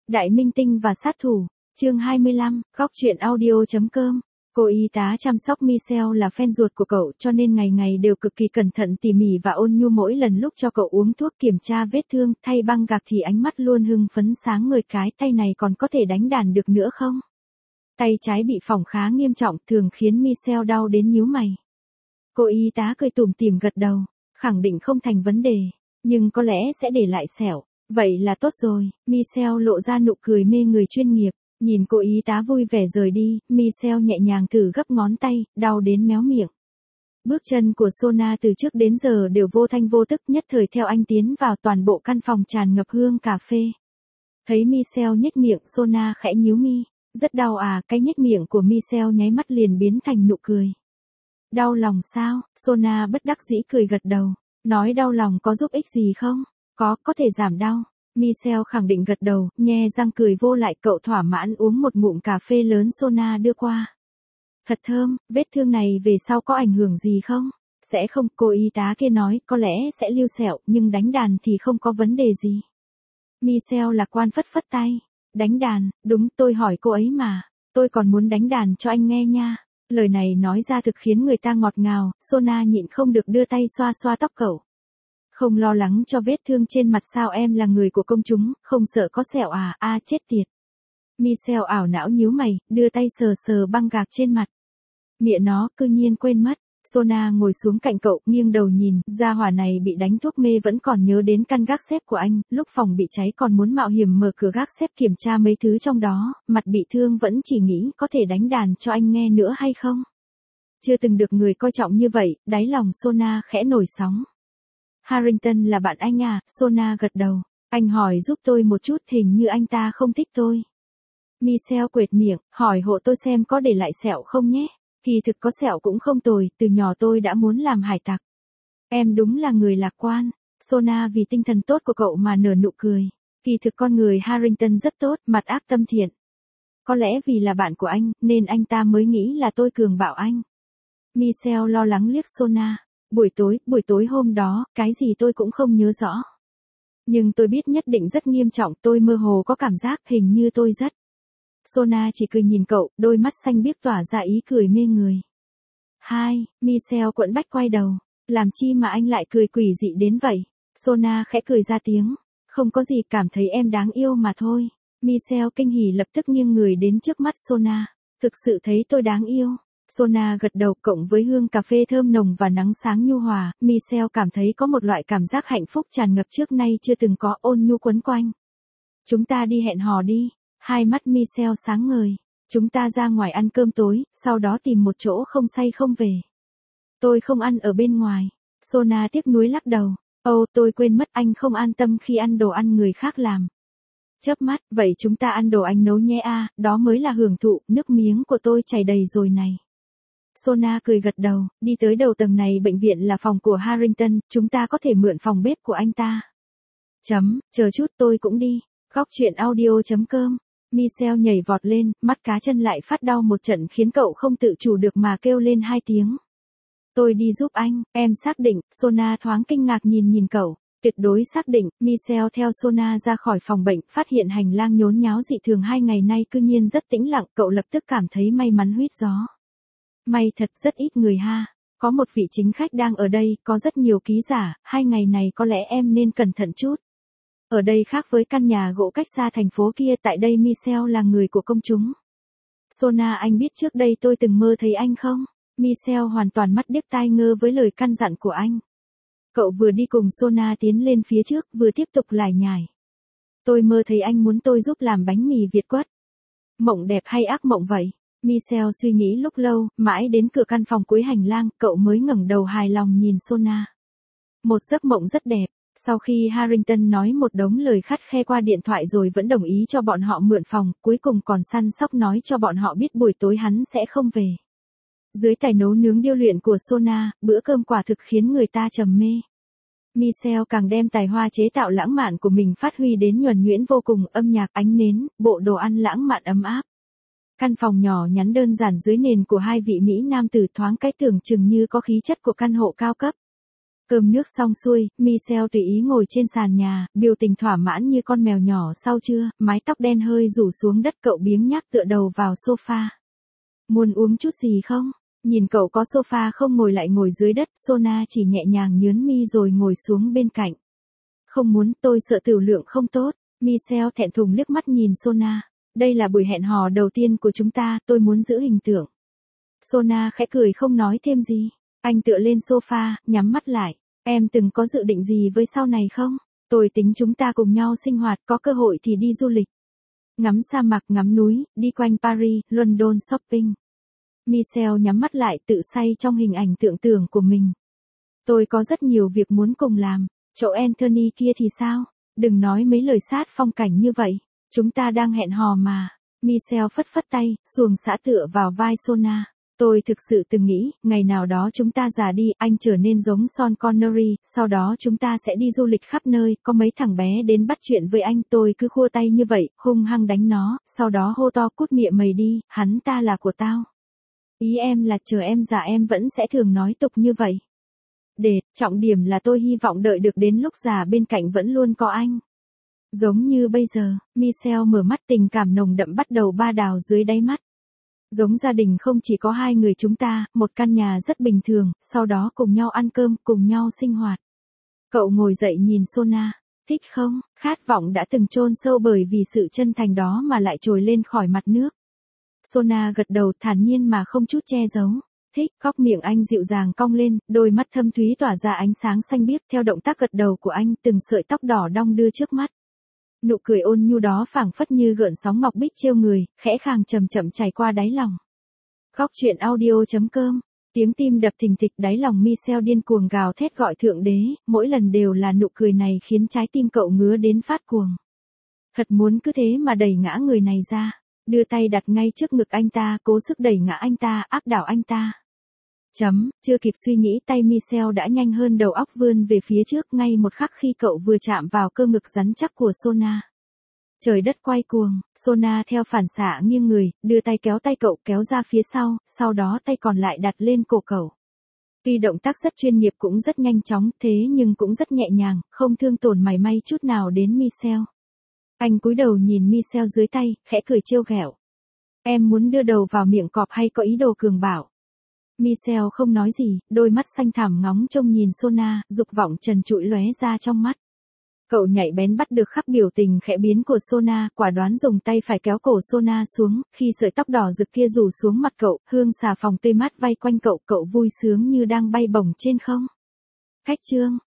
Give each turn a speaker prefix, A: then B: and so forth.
A: Đại minh tinh và sát thủ, chương 25, góc truyện audio.com. Cô y tá chăm sóc Michelle là fan ruột của cậu cho nên ngày ngày đều cực kỳ cẩn thận tỉ mỉ và ôn nhu mỗi lần lúc cho cậu uống thuốc kiểm tra vết thương, thay băng gạc thì ánh mắt luôn hưng phấn sáng ngời cái tay này còn có thể đánh đàn được nữa không? Tay trái bị phỏng khá nghiêm trọng thường khiến Michelle đau đến nhíu mày. Cô y tá cười tủm tỉm gật đầu, khẳng định không thành vấn đề, nhưng có lẽ sẽ để lại sẹo. Vậy là tốt rồi, Michelle lộ ra nụ cười mê người chuyên nghiệp. Nhìn cô y tá vui vẻ rời đi, Michelle nhẹ nhàng thử gấp ngón tay, đau đến méo miệng. Bước chân của Sona từ trước đến giờ đều vô thanh vô tức, nhất thời theo anh tiến vào toàn bộ căn phòng tràn ngập hương cà phê. Thấy Michelle nhếch miệng, Sona khẽ nhíu mi. Rất đau à? Cái nhếch miệng của Michelle nháy mắt liền biến thành nụ cười. Đau lòng sao? Sona bất đắc dĩ cười gật đầu. Nói đau lòng có giúp ích gì không? Có thể giảm đau. Michelle khẳng định gật đầu, nhe răng cười vô lại, cậu thỏa mãn uống một ngụm cà phê lớn Sona đưa qua. Thật thơm, vết thương này về sau có ảnh hưởng gì không? Sẽ không, cô y tá kia nói, có lẽ sẽ lưu sẹo, nhưng đánh đàn thì không có vấn đề gì. Michelle lạc quan phất phất tay. Đánh đàn, đúng, tôi hỏi cô ấy mà. Tôi còn muốn đánh đàn cho anh nghe nha. Lời này nói ra thực khiến người ta ngọt ngào, Sona nhịn không được đưa tay xoa xoa tóc cậu. Không lo lắng cho vết thương trên mặt sao? Em là người của công chúng, không sợ có sẹo à? Chết tiệt. Michelle ảo não nhíu mày, đưa tay sờ sờ băng gạc trên mặt. Mẹ nó, cư nhiên quên mất. Sona ngồi xuống cạnh cậu, nghiêng đầu nhìn, gia hỏa này bị đánh thuốc mê vẫn còn nhớ đến căn gác xếp của anh, lúc phòng bị cháy còn muốn mạo hiểm mở cửa gác xếp kiểm tra mấy thứ trong đó, mặt bị thương vẫn chỉ nghĩ có thể đánh đàn cho anh nghe nữa hay không. Chưa từng được người coi trọng như vậy, đáy lòng Sona khẽ nổi sóng. Harrington là bạn anh à? Sona gật đầu. Anh hỏi giúp tôi một chút, hình như anh ta không thích tôi. Michelle quệt miệng, hỏi hộ tôi xem có để lại sẹo không nhé. Kỳ thực có sẹo cũng không tồi, từ nhỏ tôi đã muốn làm hải tặc. Em đúng là người lạc quan. Sona vì tinh thần tốt của cậu mà nở nụ cười. Kỳ thực con người Harrington rất tốt, mặt ác tâm thiện. Có lẽ vì là bạn của anh, nên anh ta mới nghĩ là tôi cường bạo anh. Michelle lo lắng liếc Sona. Buổi tối hôm đó, cái gì tôi cũng không nhớ rõ. Nhưng tôi biết nhất định rất nghiêm trọng, tôi mơ hồ có cảm giác hình như tôi rất. Sona chỉ cười nhìn cậu, đôi mắt xanh biếc tỏa ra ý cười mê người. Hai, Michelle quẫn bách quay đầu. Làm chi mà anh lại cười quỷ dị đến vậy? Sona khẽ cười ra tiếng. Không có gì, cảm thấy em đáng yêu mà thôi. Michelle kinh hỉ lập tức nghiêng người đến trước mắt Sona. Thực sự thấy tôi đáng yêu. Sona gật đầu, cộng với hương cà phê thơm nồng và nắng sáng nhu hòa, Michelle cảm thấy có một loại cảm giác hạnh phúc tràn ngập trước nay chưa từng có, ôn nhu quấn quanh. Chúng ta đi hẹn hò đi. Hai mắt Michelle sáng ngời. Chúng ta ra ngoài ăn cơm tối, sau đó tìm một chỗ không say không về. Tôi không ăn ở bên ngoài. Sona tiếc nuối lắc đầu. Tôi quên mất, anh không an tâm khi ăn đồ ăn người khác làm. Chớp mắt, vậy chúng ta ăn đồ anh nấu nhé đó mới là hưởng thụ, nước miếng của tôi chảy đầy rồi này. Sona cười gật đầu, đi tới đầu tầng này, bệnh viện là phòng của Harrington, chúng ta có thể mượn phòng bếp của anh ta. Chờ chút, tôi cũng đi. Góc truyện audio.com. Michelle nhảy vọt lên, mắt cá chân lại phát đau một trận khiến cậu không tự chủ được mà kêu lên hai tiếng. Tôi đi giúp anh, em xác định? Sona thoáng kinh ngạc nhìn cậu. Tuyệt đối xác định. Michelle theo Sona ra khỏi phòng bệnh, phát hiện hành lang nhốn nháo dị thường 2 ngày nay cư nhiên rất tĩnh lặng, cậu lập tức cảm thấy may mắn huýt gió. May thật, rất ít người ha. Có một vị chính khách đang ở đây, có rất nhiều ký giả, 2 ngày này có lẽ em nên cẩn thận chút. Ở đây khác với căn nhà gỗ cách xa thành phố kia, tại đây Michelle là người của công chúng. Sona, anh biết trước đây tôi từng mơ thấy anh không? Michelle hoàn toàn mắt điếc tai ngơ với lời căn dặn của anh. Cậu vừa đi cùng Sona tiến lên phía trước, vừa tiếp tục lải nhải. Tôi mơ thấy anh muốn tôi giúp làm bánh mì Việt quất. Mộng đẹp hay ác mộng vậy? Michelle suy nghĩ lúc lâu, mãi đến cửa căn phòng cuối hành lang, cậu mới ngẩng đầu hài lòng nhìn Sona. Một giấc mộng rất đẹp. Sau khi Harrington nói một đống lời khắt khe qua điện thoại rồi vẫn đồng ý cho bọn họ mượn phòng, cuối cùng còn săn sóc nói cho bọn họ biết buổi tối hắn sẽ không về. Dưới tài nấu nướng điêu luyện của Sona, bữa cơm quả thực khiến người ta trầm mê. Michelle càng đem tài hoa chế tạo lãng mạn của mình phát huy đến nhuần nhuyễn vô cùng, âm nhạc, ánh nến, bộ đồ ăn lãng mạn ấm áp. Căn phòng nhỏ nhắn đơn giản dưới nền của hai vị Mỹ nam tử thoáng cái tưởng chừng như có khí chất của căn hộ cao cấp. Cơm nước xong xuôi, Michelle tùy ý ngồi trên sàn nhà, biểu tình thỏa mãn như con mèo nhỏ sau trưa, mái tóc đen hơi rủ xuống đất, cậu biếng nhác tựa đầu vào sofa. Muốn uống chút gì không? Nhìn cậu có sofa không ngồi lại ngồi dưới đất, Sona chỉ nhẹ nhàng nhớn mi rồi ngồi xuống bên cạnh. Không muốn, tôi sợ tiểu lượng không tốt. Michelle thẹn thùng liếc mắt nhìn Sona. Đây là buổi hẹn hò đầu tiên của chúng ta, tôi muốn giữ hình tượng. Sona khẽ cười không nói thêm gì. Anh tựa lên sofa, nhắm mắt lại. Em từng có dự định gì với sau này không? Tôi tính chúng ta cùng nhau sinh hoạt, có cơ hội thì đi du lịch. Ngắm sa mạc, ngắm núi, đi quanh Paris, London shopping. Michelle nhắm mắt lại tự say trong hình ảnh tưởng tượng của mình. Tôi có rất nhiều việc muốn cùng làm. Chỗ Anthony kia thì sao? Đừng nói mấy lời sát phong cảnh như vậy. Chúng ta đang hẹn hò mà. Michelle phất phất tay, xuồng xã tựa vào vai Sona. Tôi thực sự từng nghĩ, ngày nào đó chúng ta già đi, anh trở nên giống Sean Connery, sau đó chúng ta sẽ đi du lịch khắp nơi, có mấy thằng bé đến bắt chuyện với anh, tôi cứ khua tay như vậy, hung hăng đánh nó, sau đó hô to cút mịa mày đi, hắn ta là của tao. Ý em là chờ em già em vẫn sẽ thường nói tục như vậy. Trọng điểm là tôi hy vọng đợi được đến lúc già bên cạnh vẫn luôn có anh. Giống như bây giờ, Michelle mở mắt, tình cảm nồng đậm bắt đầu ba đào dưới đáy mắt. Giống gia đình không chỉ có hai người chúng ta, một căn nhà rất bình thường, sau đó cùng nhau ăn cơm, cùng nhau sinh hoạt. Cậu ngồi dậy nhìn Sona, thích không? Khát vọng đã từng chôn sâu bởi vì sự chân thành đó mà lại trồi lên khỏi mặt nước. Sona gật đầu thản nhiên mà không chút che giấu. Thích, góc miệng anh dịu dàng cong lên, đôi mắt thâm thúy tỏa ra ánh sáng xanh biếc theo động tác gật đầu của anh, từng sợi tóc đỏ đong đưa trước mắt. Nụ cười ôn nhu đó phảng phất như gợn sóng ngọc bích trêu người, khẽ khàng chậm chậm chảy qua đáy lòng. Góc truyện audio.com. Tiếng tim đập thình thịch, đáy lòng Michelle điên cuồng gào thét gọi thượng đế, mỗi lần đều là nụ cười này khiến trái tim cậu ngứa đến phát cuồng. Thật muốn cứ thế mà đẩy ngã người này ra, đưa tay đặt ngay trước ngực anh ta, cố sức đẩy ngã anh ta, áp đảo anh ta. Chưa kịp suy nghĩ, tay Michelle đã nhanh hơn đầu óc vươn về phía trước, ngay một khắc khi cậu vừa chạm vào cơ ngực rắn chắc của Sona. Trời đất quay cuồng, Sona theo phản xạ nghiêng người, đưa tay kéo tay cậu kéo ra phía sau đó tay còn lại đặt lên cổ cậu. Tuy động tác rất chuyên nghiệp cũng rất nhanh chóng, thế nhưng cũng rất nhẹ nhàng, không thương tổn mảy may chút nào đến Michelle. Anh cúi đầu nhìn Michelle dưới tay, khẽ cười trêu ghẹo. Em muốn đưa đầu vào miệng cọp hay có ý đồ cường bạo? Michelle không nói gì, đôi mắt xanh thẳm ngóng trông nhìn Sona, dục vọng trần trụi lóe ra trong mắt. Cậu nhạy bén bắt được khắc biểu tình khẽ biến của Sona, quả đoán dùng tay phải kéo cổ Sona xuống, khi sợi tóc đỏ rực kia rủ xuống mặt cậu, hương xà phòng tươi mát vây quanh cậu, cậu vui sướng như đang bay bổng trên không. Khách trương,